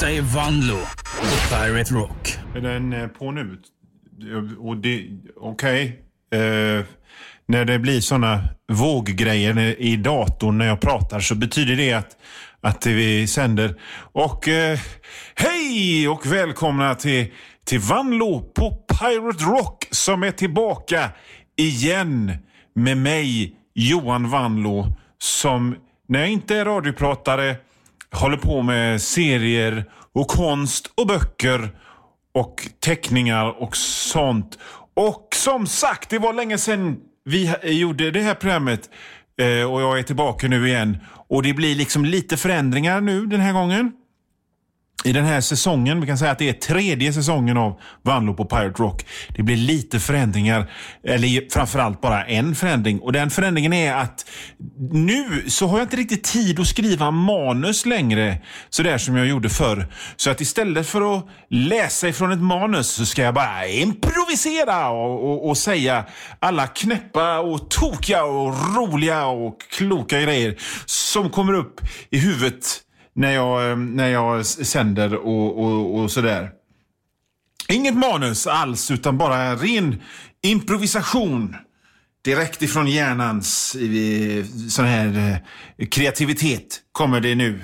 Detta är Vanlo på Pirate Rock. Är den på nu? Och det, okej. När det blir såna våggrejer i datorn när jag pratar så betyder det att vi sänder. Och hej och välkomna till Vanlo på Pirate Rock som är tillbaka igen med mig, Johan Vanlo, som när jag inte är radiopratare håller på med serier och konst och böcker och teckningar och sånt. Och som sagt, det var länge sedan vi gjorde det här programmet och jag är tillbaka nu igen. Och det blir liksom lite förändringar nu den här gången. I den här säsongen, vi kan säga att det är 3:e säsongen av Vanlo på Pirate Rock. Det blir lite förändringar, eller framförallt bara en förändring. Och den förändringen är att nu så har jag inte riktigt tid att skriva manus längre, så där som jag gjorde förr. Så att istället för att läsa ifrån ett manus så ska jag bara improvisera och säga alla knäppa och tokiga och roliga och kloka grejer som kommer upp i huvudet när jag sänder och sådär. Inget manus alls, utan bara ren improvisation direkt ifrån hjärnans sån här kreativitet kommer det nu.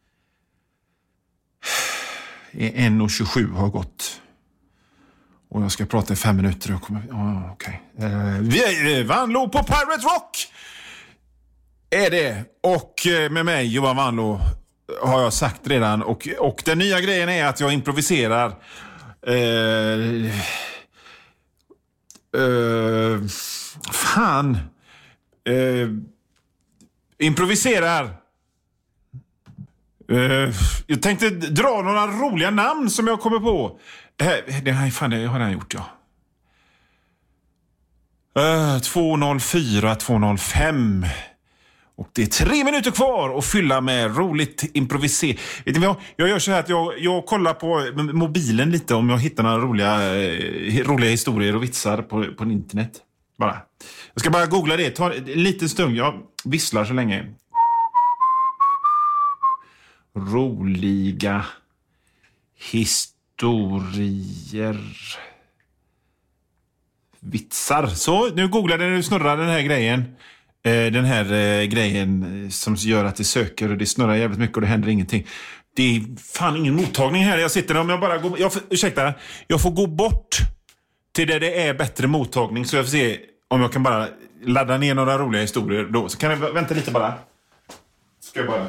1:27 har gått. Och jag ska prata i 5 minuter och kommer... okej. Vanlo på Pirate Rock är det. Och med mig, Johan Vanlo, har jag sagt redan. Och den nya grejen är att jag improviserar. Improviserar. Jag tänkte dra några roliga namn som jag kommer på. Det har jag gjort, ja. 204, 205. Och det är 3 minuter kvar att fylla med roligt improvisera. Jag gör så här att jag kollar på mobilen lite om jag hittar några roliga historier och vitsar på internet. Bara. Jag ska bara googla det. Ta en liten stund. Jag visslar så länge. Roliga historier. Vitsar. Så, nu googlade jag, nu snurrar den här grejen. Den här grejen som gör att det söker och det snurrar jävligt mycket och det händer ingenting. Det är fan ingen mottagning här. Jag sitter, om jag bara går... ursäkta, jag får gå bort till där det är bättre mottagning så jag får se om jag kan bara ladda ner några roliga historier då. Så kan jag vänta lite bara. Ska jag bara...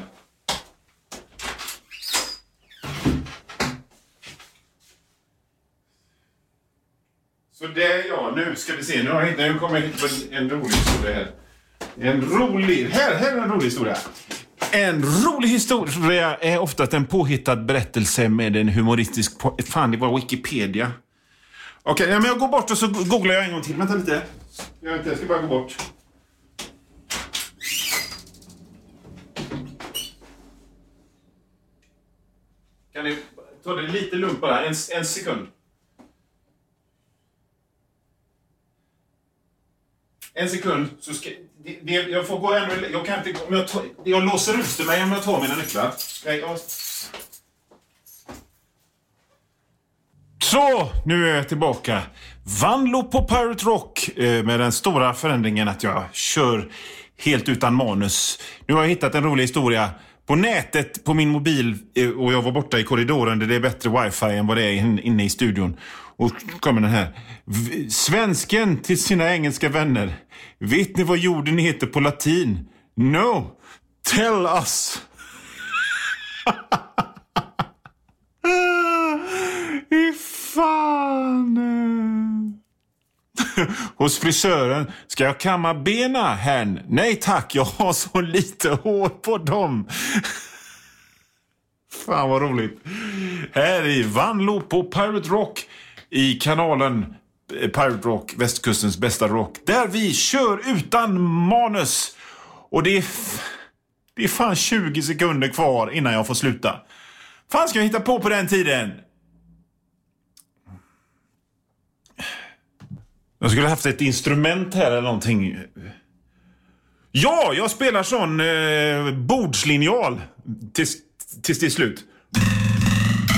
Så det, ja, nu ska vi se. Nu kommer jag hit på en rolig historia här. Här är en rolig historia. En rolig historia är ofta en påhittad berättelse med en humoristisk... Fan, det var Wikipedia. Okej, men jag går bort och så googlar jag en gång till. Vänta lite. Jag ska bara gå bort. Kan ni ta det lite lugnt bara? En sekund. En sekund så ska jag får gå ännu. Jag kan inte om jag låser ut mig om jag tar mina nycklar. Så, nu är jag tillbaka. Vanlo på Pirate Rock med den stora förändringen att jag kör helt utan manus. Nu har jag hittat en rolig historia på nätet på min mobil och jag var borta i korridoren där det är bättre wifi än vad det är inne i studion. Och kommer den här. Svensken till sina engelska vänner. Vet ni vad jorden heter på latin? No, tell us. Fan. Hos frisören, ska jag kamma bena hen? Nej tack, jag har så lite hår på dem. Fan vad roligt. Här i Vanlo på Pirate Rock i kanalen Pirate Rock, västkustens bästa rock. Där vi kör utan manus. Och det är fan 20 sekunder kvar innan jag får sluta. Fan ska jag hitta på den tiden? Jag skulle haft ett instrument här eller någonting. Ja, jag spelar sån bordslinjal tills det är slut.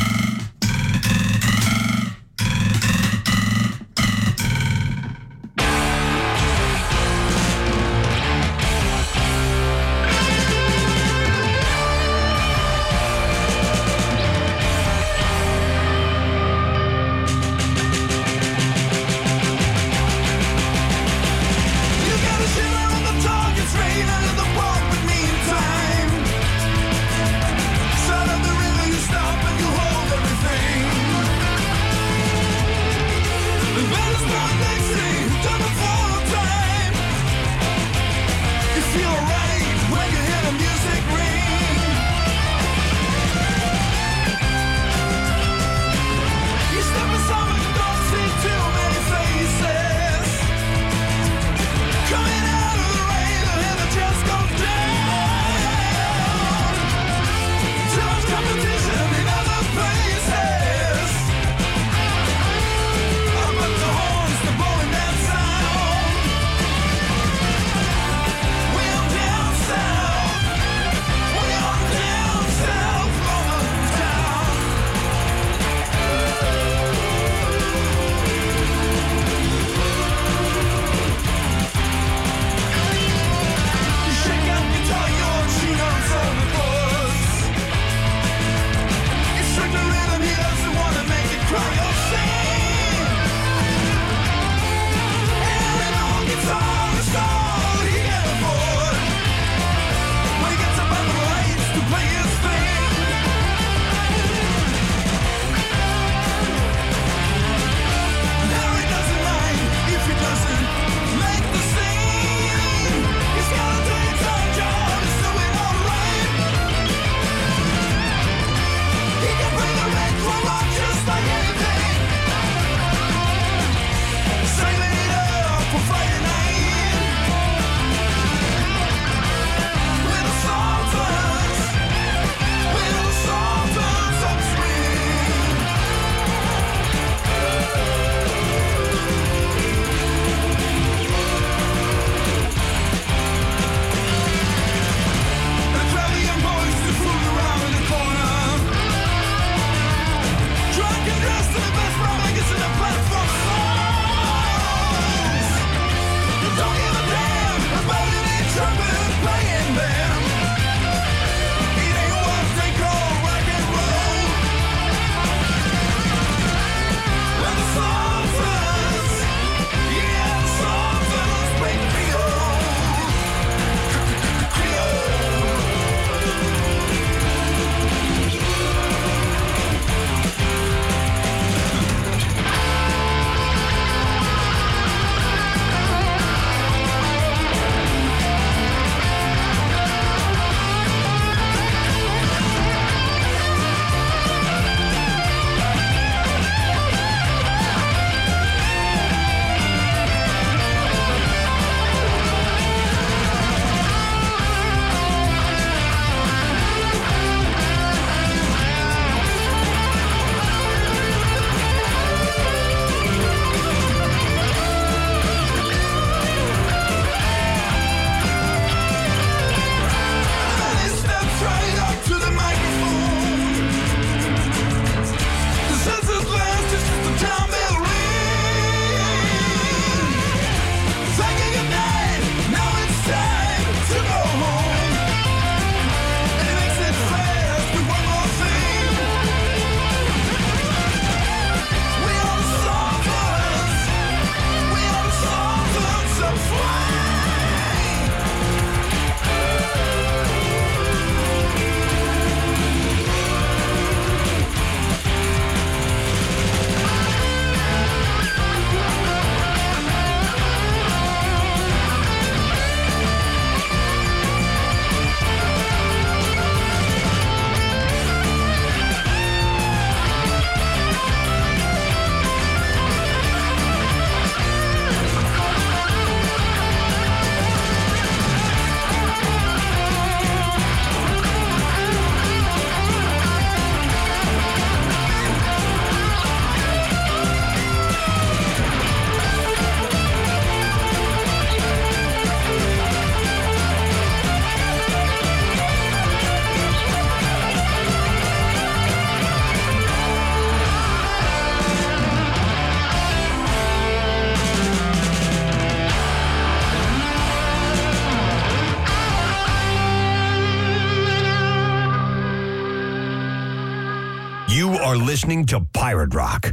are listening to Pirate Rock.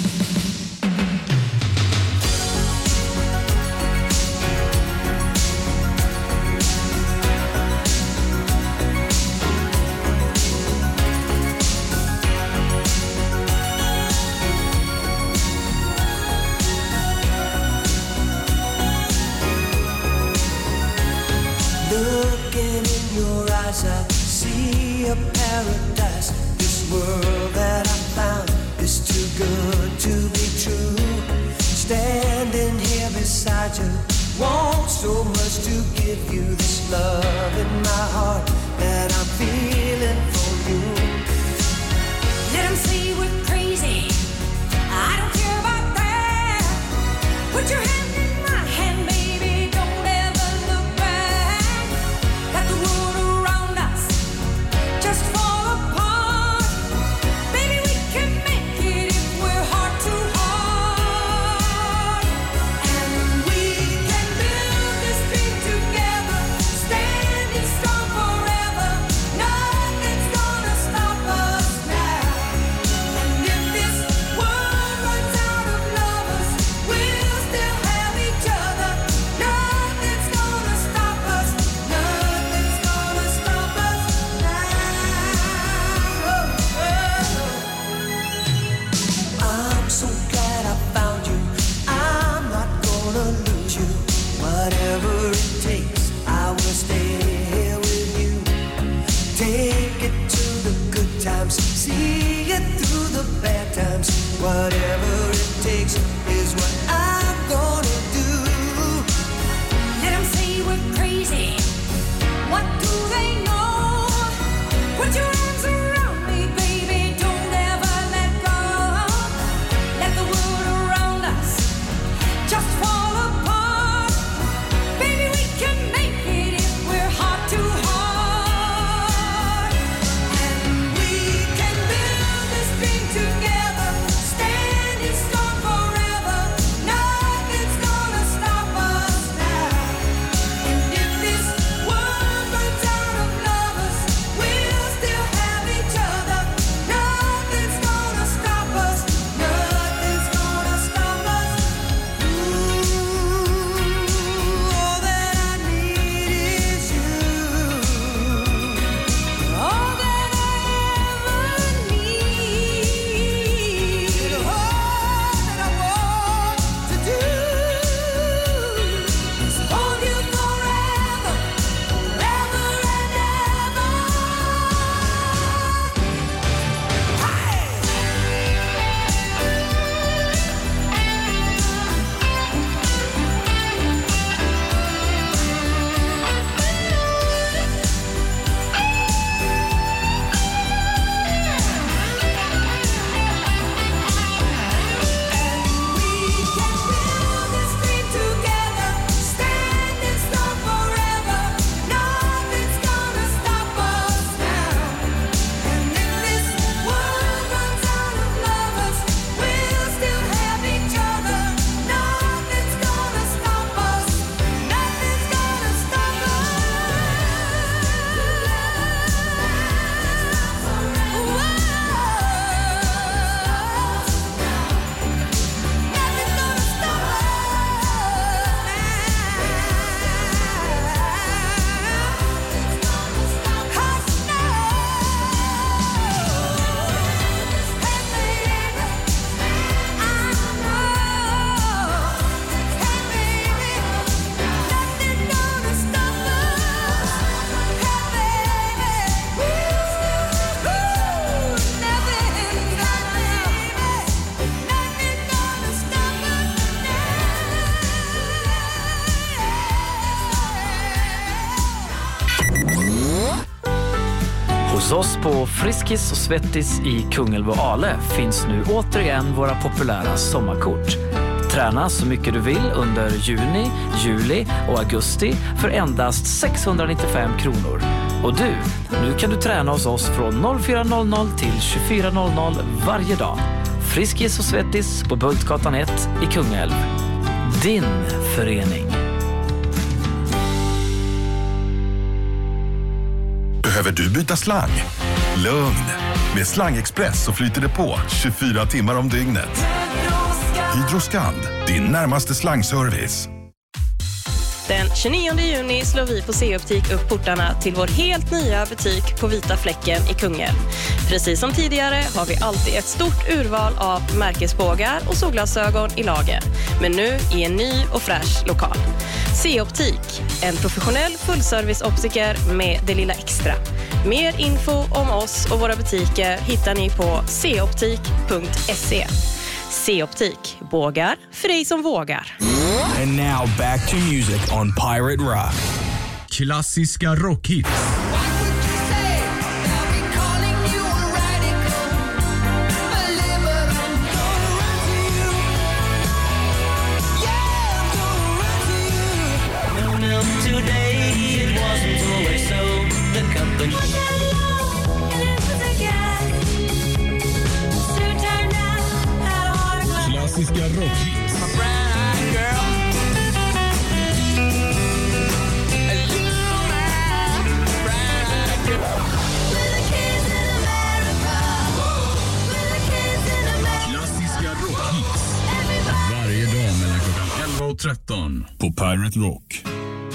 Looking in your eyes, I see a paradise. This world that I found is too good to be true. Standing here beside you, want so much to give you this love in my heart that I'm feeling for you. Let them say we're crazy, I don't care about that. Put your hand in my hand, baby, don't ever look back. Let the world around us just fall apart. Baby, we can make it if we're heart to heart. And we can build this dream together, standing strong forever. Nothing's gonna stop us now. And if this world runs out of lovers, we'll still have each other. Nothing's gonna stop us. Nothing's gonna stop us now. I'm so glad I found you. I'm not gonna lose you. Whatever it takes, I will stay here with you. Take it to the good times, see it through the bad times. Whatever it takes is what I'm gonna do. Let them say we're crazy. What do they know? Put your arms around me, baby. Don't ever let go. Let the world around us just fall apart. Baby, we can make it if we're heart to heart. And we can build this dream together, standing strong forever. Nothing's gonna stop us now. And if this world runs out of lovers, we'll still have each other. Nothing's gonna stop us. Nothing's gonna stop us. Ooh, all that I need is you. All that I ever need. All that I want to do is hold you forever, forever and ever. Hos oss på Friskis och Svettis i Kungälv och Ale finns nu återigen våra populära sommarkort. Träna så mycket du vill under juni, juli och augusti för endast 695 kronor. Och du, nu kan du träna hos oss från 04.00 till 24.00 varje dag. Friskis och Svettis på Bultgatan 1 i Kungälv. Din förening. Behöver du byta slang? Lugn. Med Slangexpress så flyter det på 24 timmar om dygnet. Hydroskand, din närmaste slangservice. Den 29 juni slår vi på C-optik upp portarna till vår helt nya butik på Vita Fläcken i Kungälv. Precis som tidigare har vi alltid ett stort urval av märkesbågar och solglasögon i lager. Men nu i en ny och fräsch lokal. C-optik, en professionell fullserviceoptiker med det lilla extra. Mer info om oss och våra butiker hittar ni på coptik.se. C-optik, bågar för dig som vågar. And now back to music on Pirate Rock. Klassiska rockhits. Klassiska rockhits. Klassiska rockhits. Varje dag mellan klockan 11 och 13 på Pirate Rock.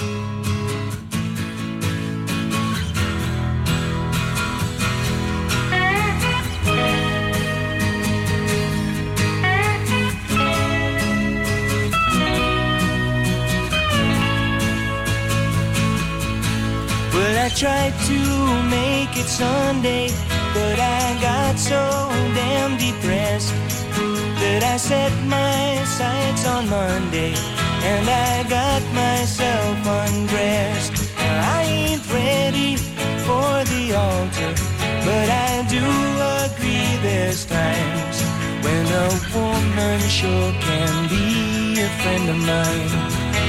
I tried to make it Sunday, but I got so damn depressed that I set my sights on Monday and I got myself undressed. I ain't ready for the altar, but I do agree there's times when a woman sure can be a friend of mine.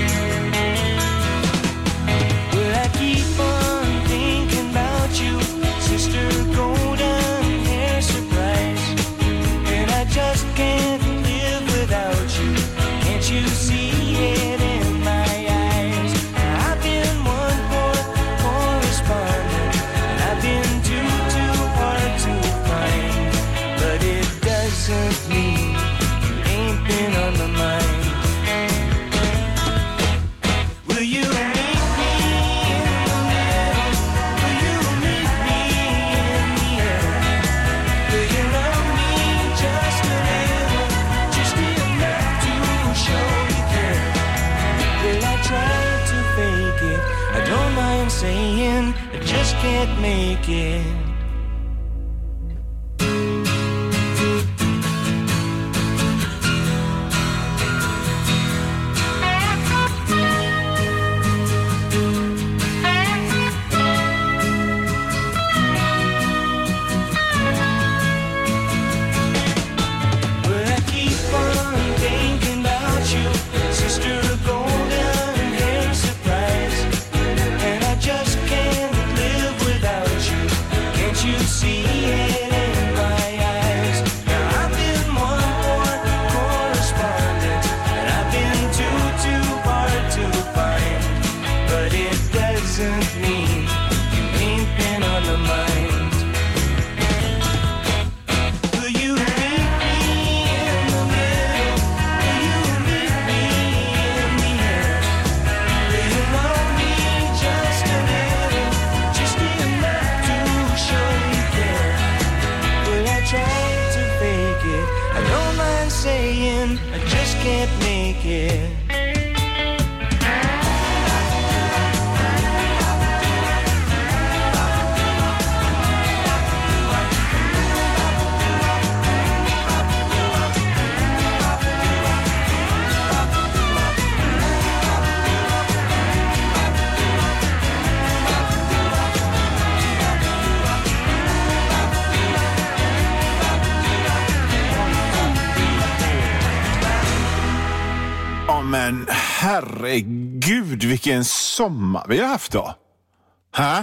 Will I keep on thinking about you, sister golden hair surprise? And I just can't live without you. Can't you see it in my eyes? I've been one poor correspondent, and I've been too hard to find. But it doesn't mean you ain't been on my mind. Will you meet me in the middle? Will you meet me in the air? Will you love me just a little, just enough to show you care? Will I try to fake it? I don't mind saying I just can't make it. Will I keep on thinking about you, sister golden hair surprise? And I just can't live without you. Can't you see it in my eyes? Now I've been one more correspondent, and I've been too hard to find. But it doesn't mean you ain't been on the mind. Will you meet me in the middle? Will you meet me in the air? Will you love me just a little, just enough to show you care? Will I try to fake it? I don't mind saying I just can't make it. Ja, men herregud vilken sommar vi har haft då. Hä?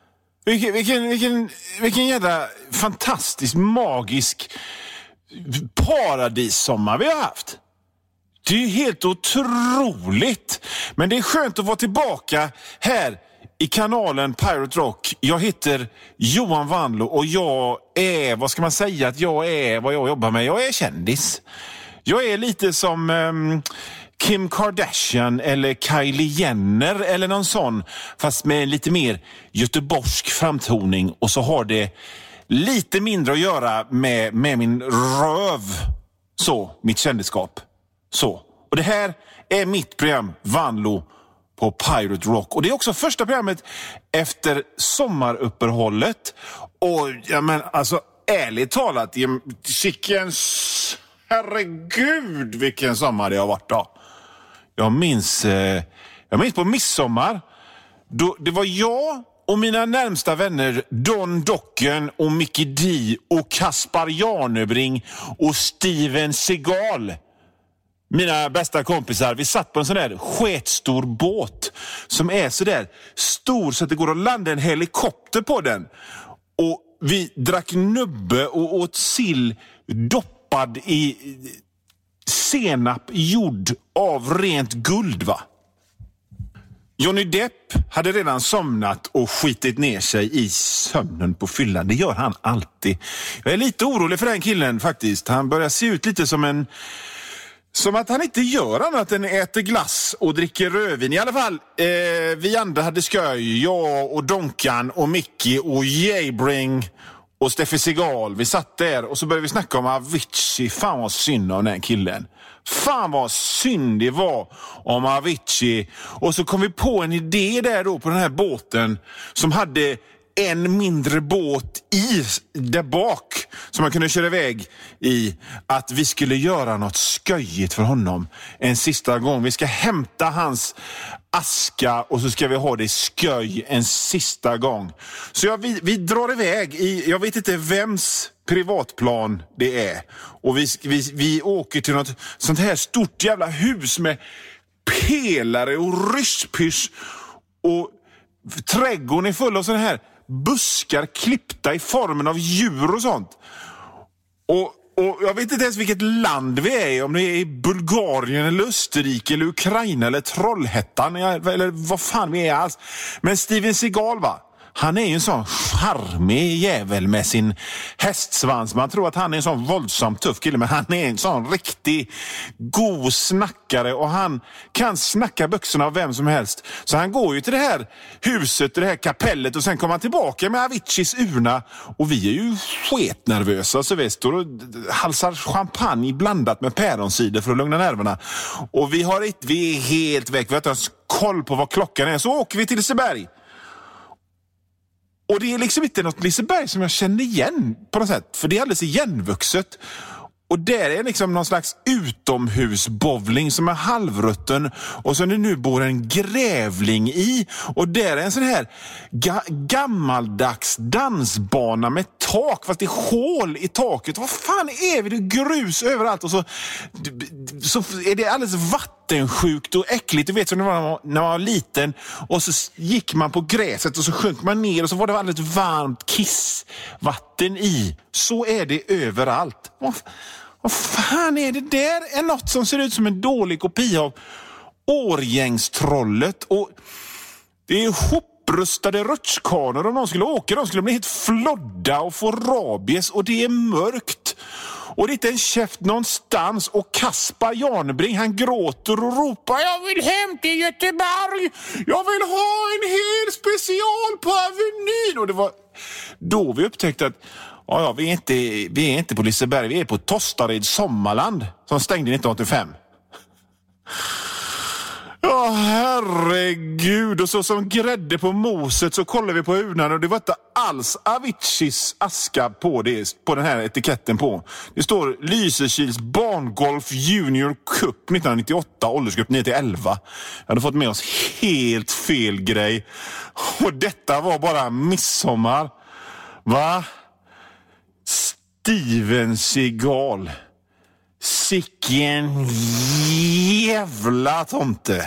Vilken jävla fantastisk, magisk paradissommar vi har haft. Det är ju helt otroligt. Men det är skönt att vara tillbaka här i kanalen Pirate Rock. Jag heter Johan Vanlo och jag är, vad ska man säga att jag är, vad jag jobbar med? Jag är kändis. Jag är lite som Kim Kardashian eller Kylie Jenner eller någon sån, fast med lite mer göteborgsk framtoning, och så har det lite mindre att göra med min röv. Så, mitt kändisskap. Så. Och det här är mitt program Vanlo på Pirate Rock. Och det är också första programmet efter sommaruppehållet. Och ja, men alltså ärligt talat, herregud vilken sommar det har varit då. Jag minns på midsommar. Det var jag och mina närmsta vänner Don Docken och Mickey D och Kaspar Janebring och Steven Seagal. Mina bästa kompisar, vi satt på en sån där sketstor båt som är så där stor så att det går att landa en helikopter på den. Och vi drack nubbe och åt sill doppad i senap gjord av rent guld, va? Johnny Depp hade redan somnat och skitit ner sig i sömnen på fyllan. Det gör han alltid. Jag är lite orolig för den killen faktiskt. Han börjar se ut lite som att han inte gör annat än äter glass och dricker rödvin. I alla fall, vi andra hade sköj. Jag och Donkan och Mickey och Jabring och Steffi Seagal. Vi satt där och så började vi snacka om Avicii. Fan vad synd om den killen. Fan vad synd det var om Avicii. Och så kom vi på en idé där då på den här båten som hade en mindre båt där bak som man kunde köra iväg i, att vi skulle göra något sköjigt för honom en sista gång. Vi ska hämta hans aska och så ska vi ha det sköj en sista gång. Så vi drar iväg i, jag vet inte vems privatplan det är, och vi åker till något sånt här stort jävla hus med pelare och ryspysch, och trädgården är full av sån här buskar klippta i formen av djur och sånt. Och jag vet inte ens vilket land vi är i, om det är i Bulgarien eller Österrike eller Ukraina eller Trollhättan eller vad fan vi är alls. Men Steven Seagal, va? Han är ju en sån charmig jävel med sin hästsvans. Man tror att han är en sån våldsam tuff kille, men han är en sån riktig god snackare, och han kan snacka byxorna av vem som helst. Så han går ju till det här huset, till det här kapellet, och sen kommer han tillbaka med Aviciis urna, och vi är ju sketnervösa, så vi står och halsar champagne blandat med päronsider för att lugna nerverna. Och vi är helt väck, vi har inte ens koll på vad klockan är. Så åker vi till Liseberg. Och det är liksom inte något Liseberg som jag känner igen på något sätt. För det är alldeles igenvuxet. Och där är liksom någon slags utomhusbowling som är halvrutten. Och så nu bor en grävling i. Och där är en sån här gammaldags dansbana med tak. Fast det är hål i taket. Vad fan är vi? Det är grus överallt. Och så är det alldeles vattensjukt och äckligt. Du vet som det var när man var liten. Och så gick man på gräset och så sjönk man ner. Och så var det alldeles varmt kissvatten i. Så är det överallt. Vad fan är det där? Är något som ser ut som en dålig kopia av Årgängstrollet. Och det är hopprustade rutschkanor. Om någon skulle åka, de skulle bli helt flodda och få rabies. Och det är mörkt. Och det är inte en käft någonstans. Och Kaspar Janebring, han gråter och ropar: jag vill hem till Göteborg. Jag vill ha en hel special på Avenyn. Och det var då vi upptäckte att ja, vi är inte på Liseberg, vi är på Tostared Sommarland som stängde 1985. Ja, herregud. Och så som grädde på moset så kollade vi på urnan, och det var inte alls Aviciis aska på den här etiketten på. Det står Lysekils Barngolf Junior Cup 1998, åldersgrupp 9-11. Jag hade fått med oss helt fel grej. Och detta var bara midsommar. Va? Steven Seagal. Sicken jävla tomte.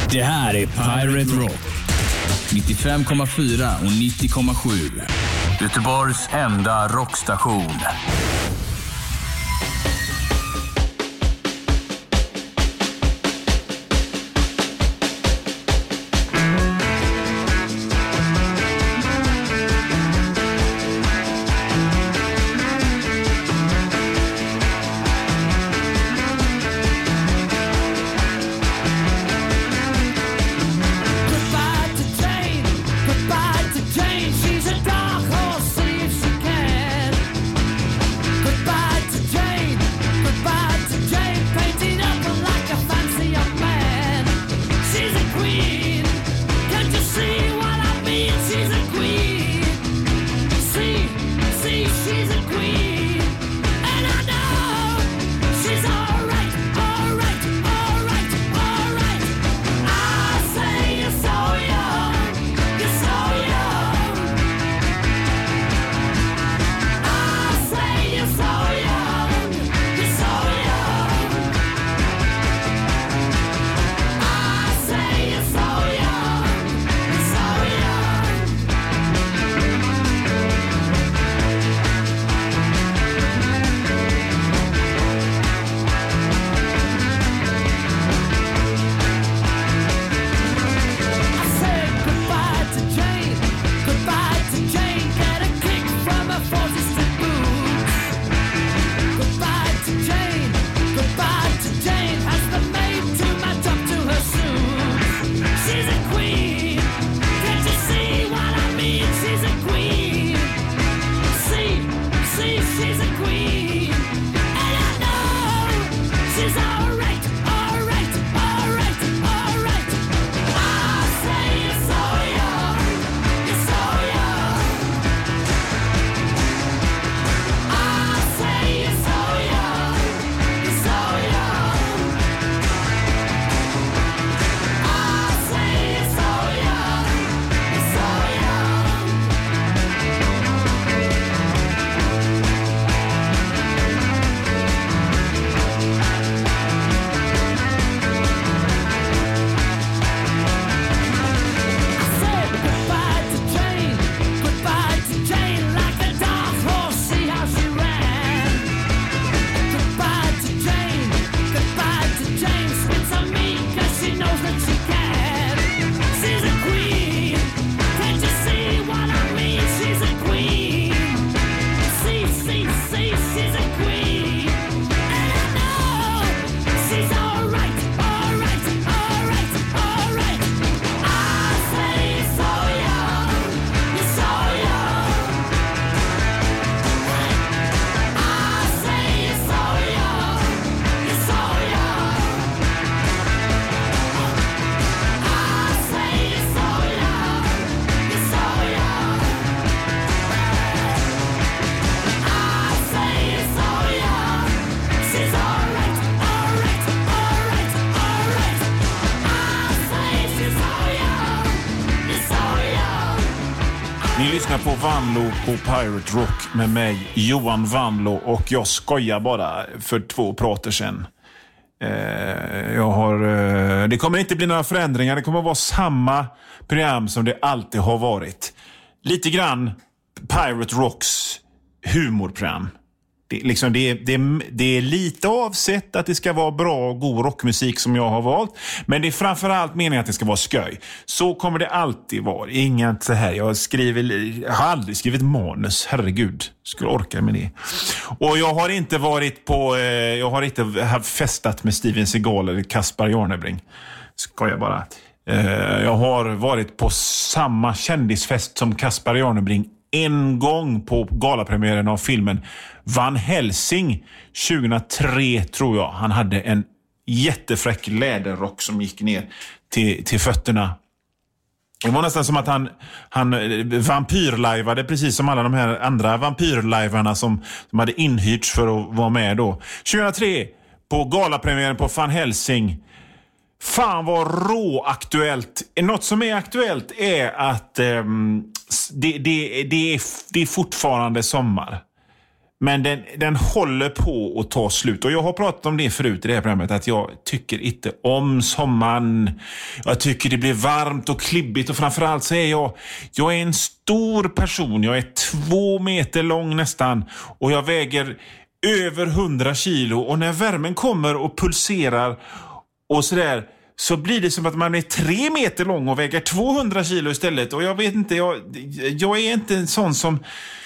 Det här är Pirate Rock. 95,4 och 90,7. Göteborgs enda rockstation. Ni lyssnar på Vanlo på Pirate Rock med mig, Johan Vanlo, och jag skojar bara för 2 prater sedan. Det kommer inte bli några förändringar. Det kommer att vara samma program som det alltid har varit. Lite grann Pirate Rocks humorprogram. Det är lite avsett att det ska vara bra och god rockmusik som jag har valt. Men det är framförallt meningen att det ska vara sköj. Så kommer det alltid vara. Inget så här. Jag har aldrig skrivit manus. Herregud, skulle orka med det. Och jag har inte varit på... jag har inte festat med Steven Seagal eller Kaspar Jarnebring. Ska jag bara. Jag har varit på samma kändisfest som Kaspar Jarnebring en gång på galapremiären av filmen Van Helsing 2003, tror jag. Han hade en jättefräck läderrock som gick ner till fötterna. Det var nästan som att han vampyrlajvade, precis som alla de här andra vampyrlajvarna som hade inhyrts för att vara med då. 2003 på galapremiären på Van Helsing. Fan vad råaktuellt. Något som är aktuellt är att det är fortfarande sommar. Men den håller på att ta slut. Och jag har pratat om det förut i det här programmet. Att jag tycker inte om sommaren. Jag tycker det blir varmt och klibbigt. Och framförallt så är jag är en stor person. Jag är 2 meter lång nästan. Och jag väger över 100 kilo. Och när värmen kommer och pulserar och sådär, så blir det som att man är 3 meter lång och väger 200 kilo istället. Och jag vet inte, jag är inte en sån som...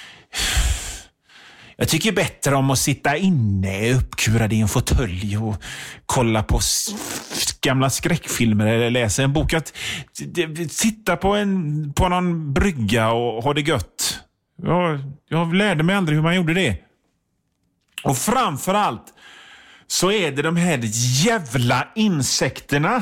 Jag tycker bättre om att sitta inne uppkurad i en fåtölj och kolla på gamla skräckfilmer eller läsa en bok. Att sitta på någon brygga och ha det gött. Jag lärde mig aldrig hur man gjorde det. Och framförallt så är det de här jävla insekterna.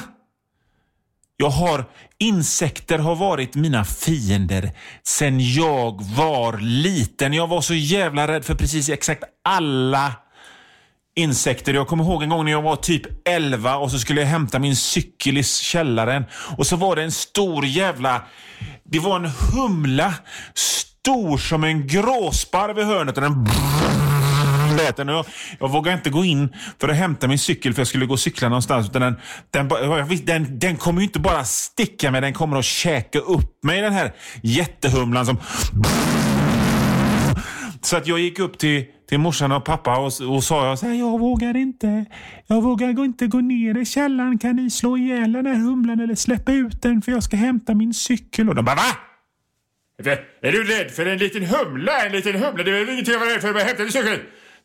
Insekter har varit mina fiender sen jag var liten. Jag var så jävla rädd för precis exakt alla insekter. Jag kommer ihåg en gång när jag var typ 11 och så skulle jag hämta min cykel i källaren. Och så var det en stor jävla... Det var en humla, stor som en gråsparv i hörnet, och den... Jag vågade inte gå in för att hämta min cykel, för jag skulle gå och cykla någonstans. Utan den kommer ju inte bara sticka mig, den kommer att käka upp mig, den här jättehumlan som... Så att jag gick upp till morsan och pappa och sa jag vågar inte gå ner i källaren. Kan ni slå ihjäl den här humlan eller släppa ut den, för jag ska hämta min cykel? Och de bara, va? Är du rädd för en liten humla? Det är ingenting att vara rädd för att hämta din cykel.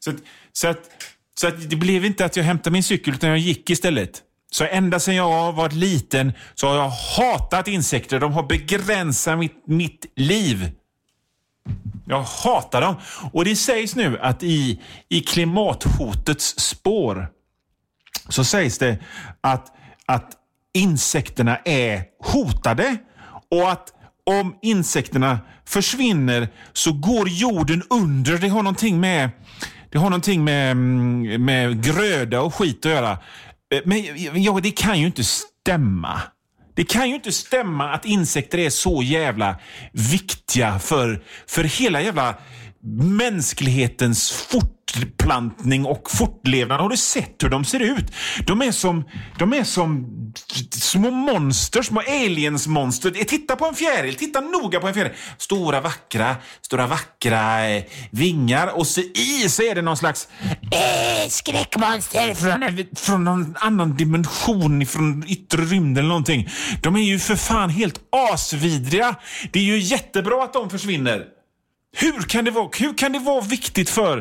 Så att det blev inte att jag hämtade min cykel, utan jag gick istället. Så ända sedan jag har varit liten så har jag hatat insekter. De har begränsat mitt liv. Jag hatar dem. Och det sägs nu att i klimathotets spår så sägs det att insekterna är hotade, och att om insekterna försvinner så går jorden under. Det har någonting med gröda och skit att göra. Men det kan ju inte stämma. Det kan ju inte stämma att insekter är så jävla viktiga för hela jävla mänsklighetens fortplantning och fortlevnad. Har du sett hur de ser ut? De är som små monster, små aliensmonster. Titta på en fjäril, titta noga på en fjäril. Stora vackra vingar, och så är det någon slags skräckmonster från någon annan dimension, från yttre rymden eller någonting. De är ju för fan helt asvidriga. Det är ju jättebra att de försvinner. Hur kan det vara viktigt för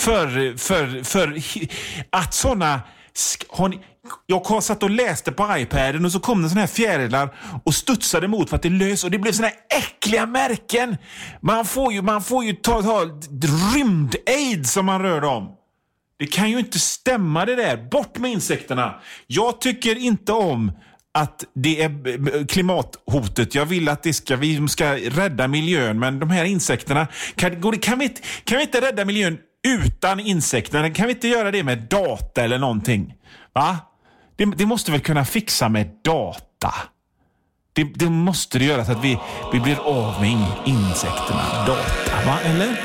att såna... Jag satt och läste på iPaden, och så kom det såna här fjärilar och studsade emot för att det lös, och det blev såna här äckliga märken. Man får ju ta rymd-aid som man rör om. Det kan ju inte stämma det där. Bort med insekterna. Jag tycker inte om att det är klimathotet. Jag vill att vi ska rädda miljön, men de här insekterna, kan vi inte rädda miljön utan insekterna? Kan vi inte göra det med data eller någonting? Va? Det måste väl kunna fixa med data. Det måste det göra, så att vi blir av med insekterna. Data, va? Eller?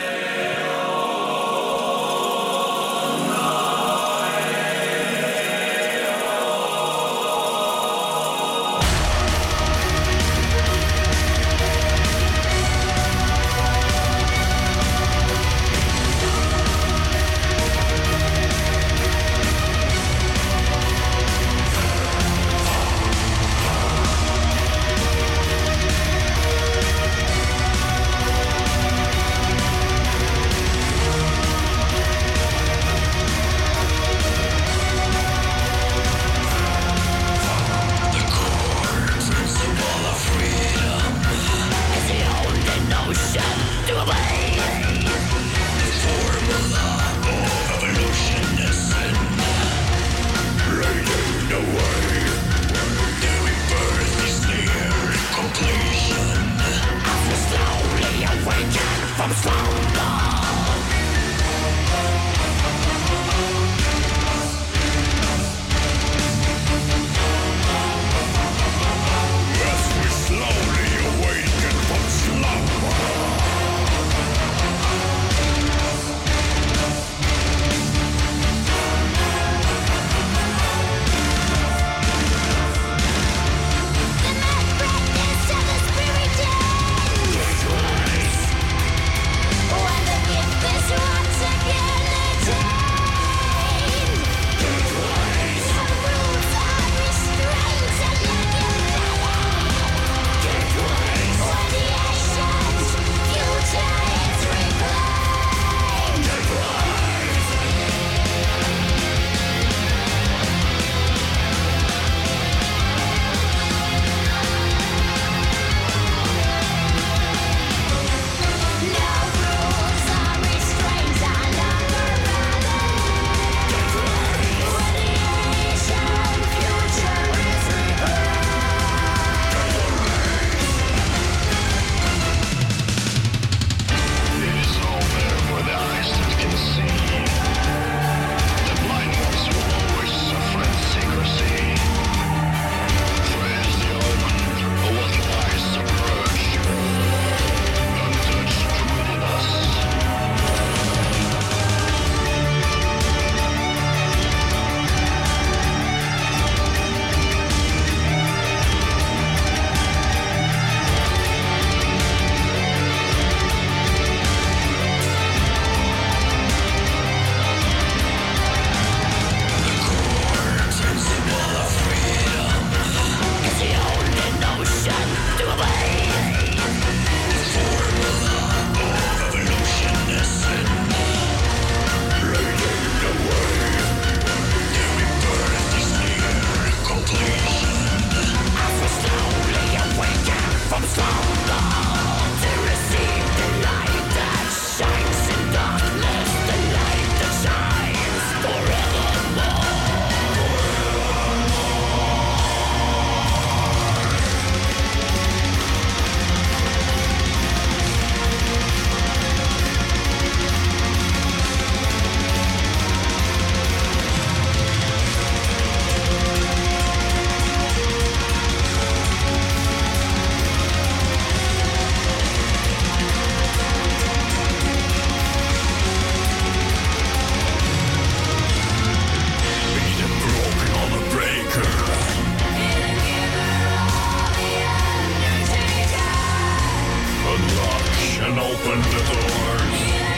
open the doors.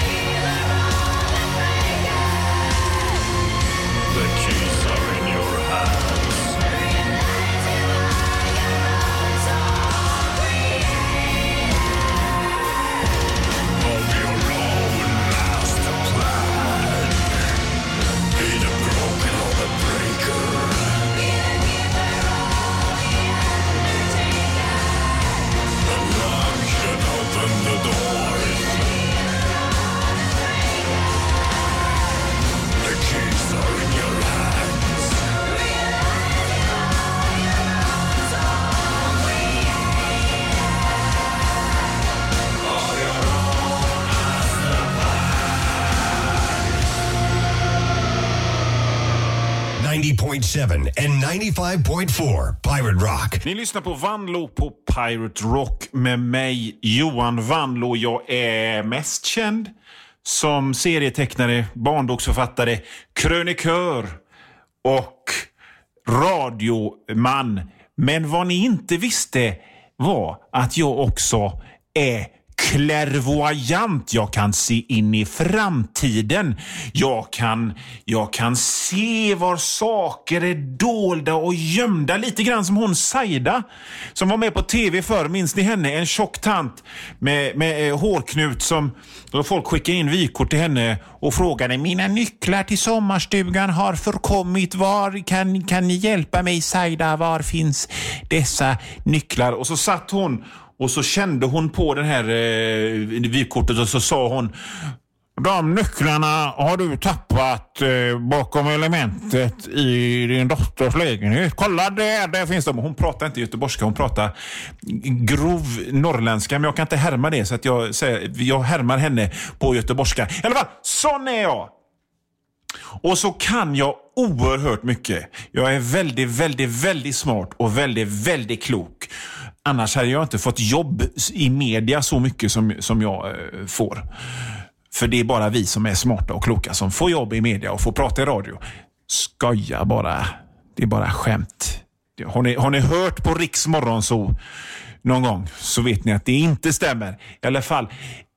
The keys are in your hands. Of your own master plan. Be the broken or the breaker. Open the doors. The keys are in your hands. Of your own master plan. 90.7 and 95.4 Pirate Rock. Ni lyssnar på Vanlo på Pirate Rock med mig, Johan Vanlo. Jag är mest känd som serietecknare, barnboksförfattare, krönikör och radioman. Men vad ni inte visste var att jag också är klärvoajant. Jag kan se in i framtiden. Jag kan se var saker är dolda och gömda. Lite grann som hon Saida som var med på tv förr. Minns ni henne? En tjock tant med hårknut som folk skickade in vykort till henne och frågade: mina nycklar till sommarstugan har förkommit. Var kan ni hjälpa mig, Saida? Var finns dessa nycklar? Och så satt hon och så kände hon på den här vykortet och så sa hon: de nycklarna har du tappat bakom elementet i din dotters lägenhet. Kolla där finns de. Hon pratar inte göteborgska, hon pratar grov norrländska, men jag kan inte härma det, så att jag härmar henne på göteborgska. I alla fall, sån är jag. Och så kan jag oerhört mycket. Jag är väldigt, väldigt, väldigt smart och väldigt, väldigt klok. Annars hade jag inte fått jobb i media så mycket som jag får. För det är bara vi som är smarta och kloka som får jobb i media och får prata i radio. Skoja bara. Det är bara skämt. Har ni hört på Riks Morgonzoo någon gång så vet ni att det inte stämmer. I alla fall,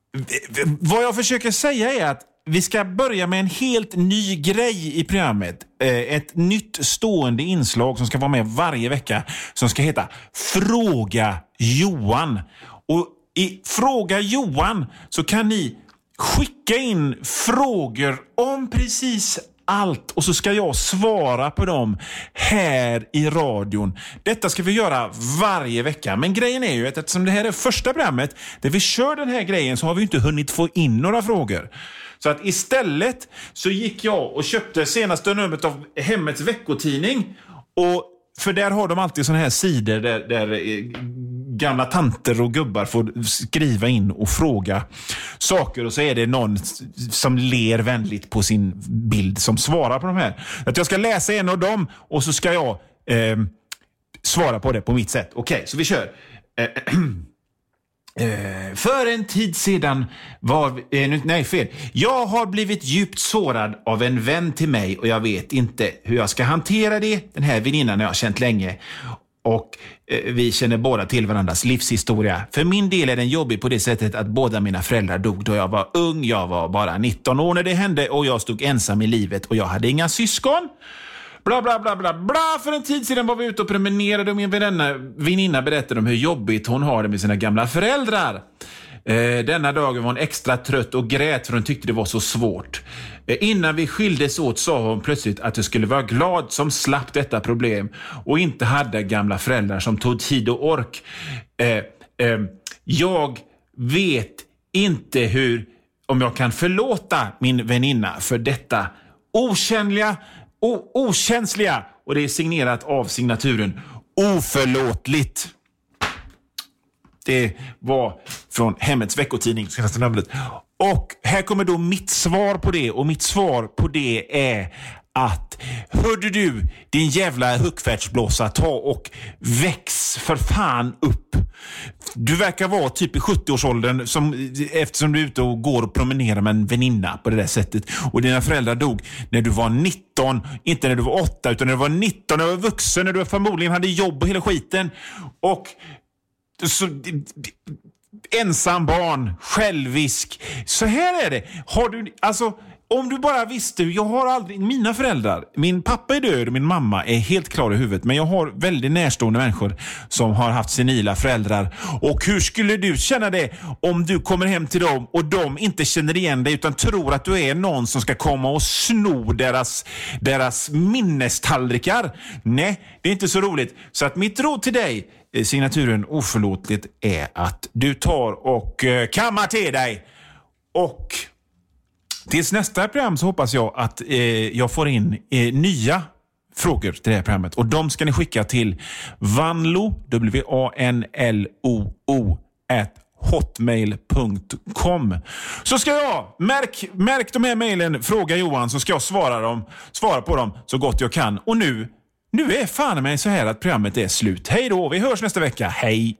vad jag försöker säga är att vi ska börja med en helt ny grej i programmet. Ett nytt stående inslag som ska vara med varje vecka, som ska heta Fråga Johan. Och i Fråga Johan så kan ni skicka in frågor om precis allt och så ska jag svara på dem här i radion. Detta ska vi göra varje vecka. Men grejen är ju att eftersom det här är första programmet där vi kör den här grejen så har vi inte hunnit få in några frågor. Så att istället så gick jag och köpte senaste numret av Hemmets veckotidning. Och för där har de alltid såna här sidor där gamla tanter och gubbar får skriva in och fråga saker. Och så är det någon som ler vänligt på sin bild som svarar på de här. Att jag ska läsa en av dem och så ska jag svara på det på mitt sätt. Okej, så vi kör. För en tid sedan jag har blivit djupt sårad av en vän till mig och jag vet inte hur jag ska hantera det. Den här väninnan jag har känt länge och vi känner båda till varandras livshistoria. För min del är den jobbig på det sättet att båda mina föräldrar dog då jag var ung. Jag var bara 19 år när det hände och jag stod ensam i livet och jag hade inga syskon. Bla bla bla bla bla. För en tid sedan var vi ute och promenerade och min väninna berättade om hur jobbigt hon har det med sina gamla föräldrar. Denna dagen var hon extra trött och grät för hon tyckte det var så svårt. Innan vi skildes åt sa hon plötsligt att det skulle vara glad som slapp detta problem och inte hade gamla föräldrar som tog tid och ork. Jag vet inte om jag kan förlåta min väninna för detta okänsliga, och det är signerat av signaturen Oförlåtligt. Det var från Hemmets veckotidning, senaste numret. Och här kommer då mitt svar på det. Och mitt svar på det är att hörde du, din jävla huckfärtsblåsa, ta och väx för fan upp. Du verkar vara typ i 70-årsåldern eftersom du är ute och går och promenerar med en väninna på det där sättet. Och dina föräldrar dog när du var 19, inte när du var 8 utan när du var 19, när du var vuxen, när du förmodligen hade jobb och hela skiten. Och så ensam barn, självisk. Så här är det. Har du, alltså, om du bara visste, jag har aldrig, mina föräldrar, min pappa är död och min mamma är helt klar i huvudet, men jag har väldigt närstående människor som har haft senila föräldrar. Och hur skulle du känna det om du kommer hem till dem och de inte känner igen dig utan tror att du är någon som ska komma och sno deras minnestallrikar? Nej, det är inte så roligt. Så att mitt råd till dig, signaturen oförlåtligt, är att du tar och kammar till dig. Och tills nästa program så hoppas jag att jag får in nya frågor till det här programmet. Och de ska ni skicka till vanlo, WANLOO @hotmail.com. Så ska jag, märk de här mejlen, fråga Johan, så ska jag svara på dem så gott jag kan. Och nu är fan mig så här att programmet är slut. Hej då, vi hörs nästa vecka. Hej!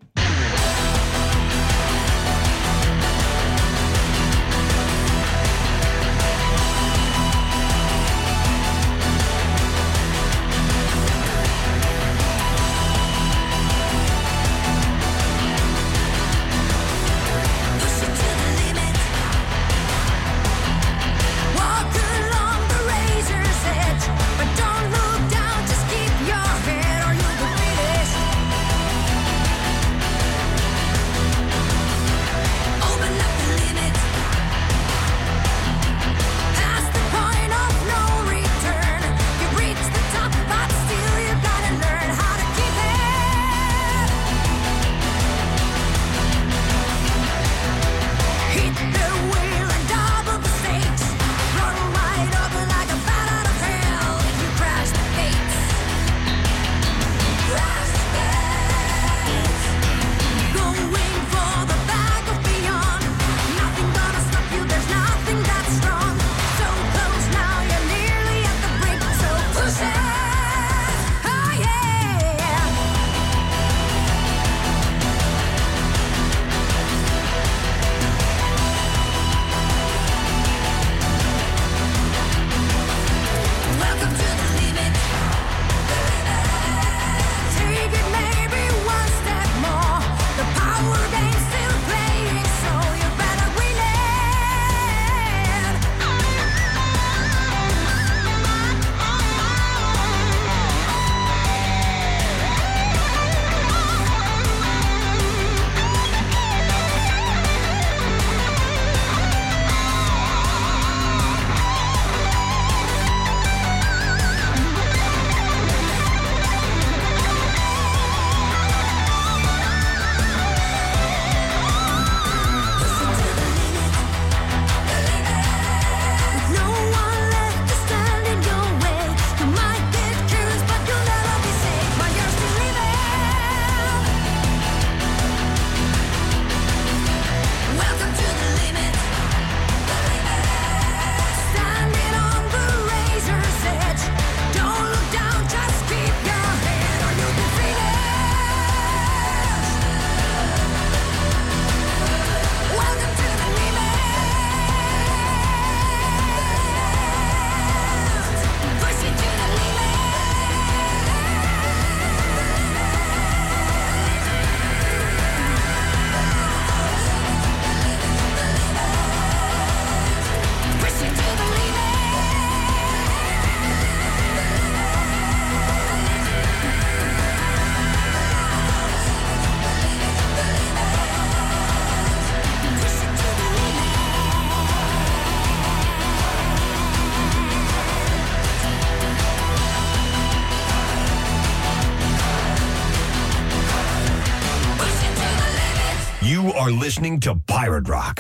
You are listening to Pirate Rock.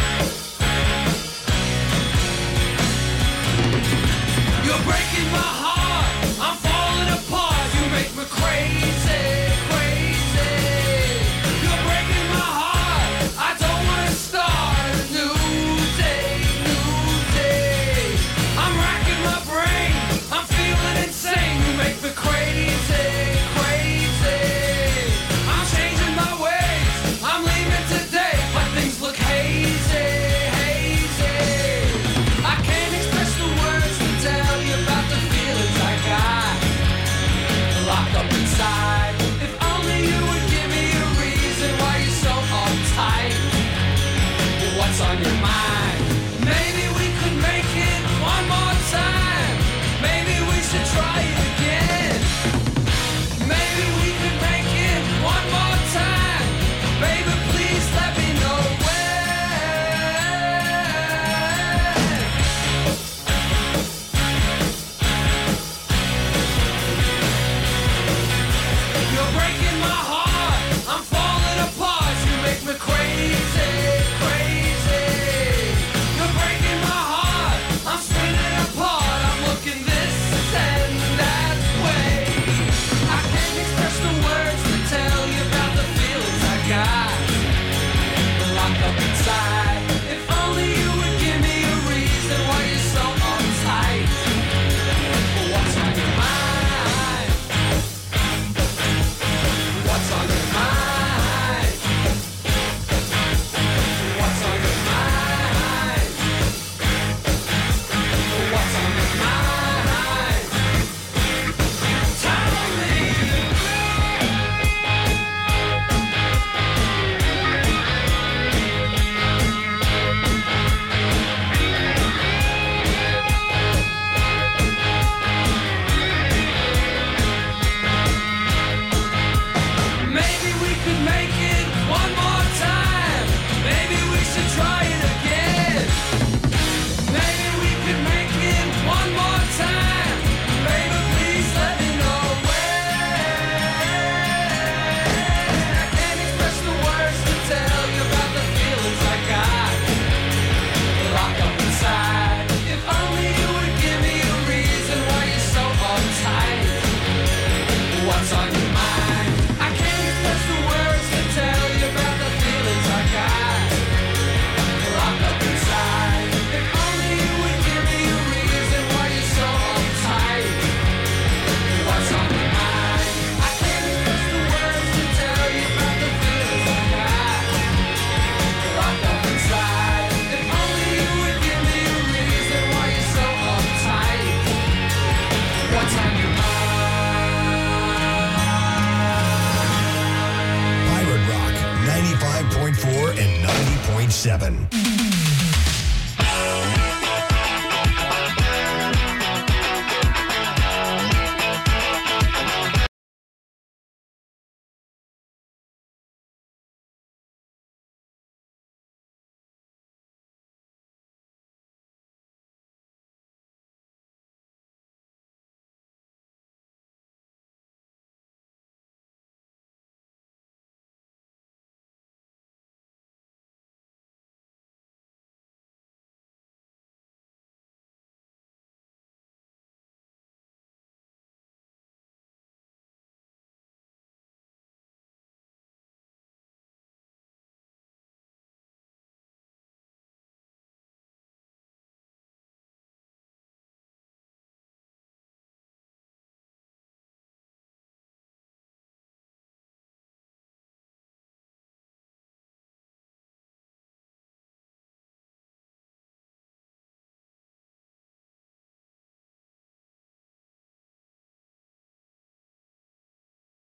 You're breaking my heart.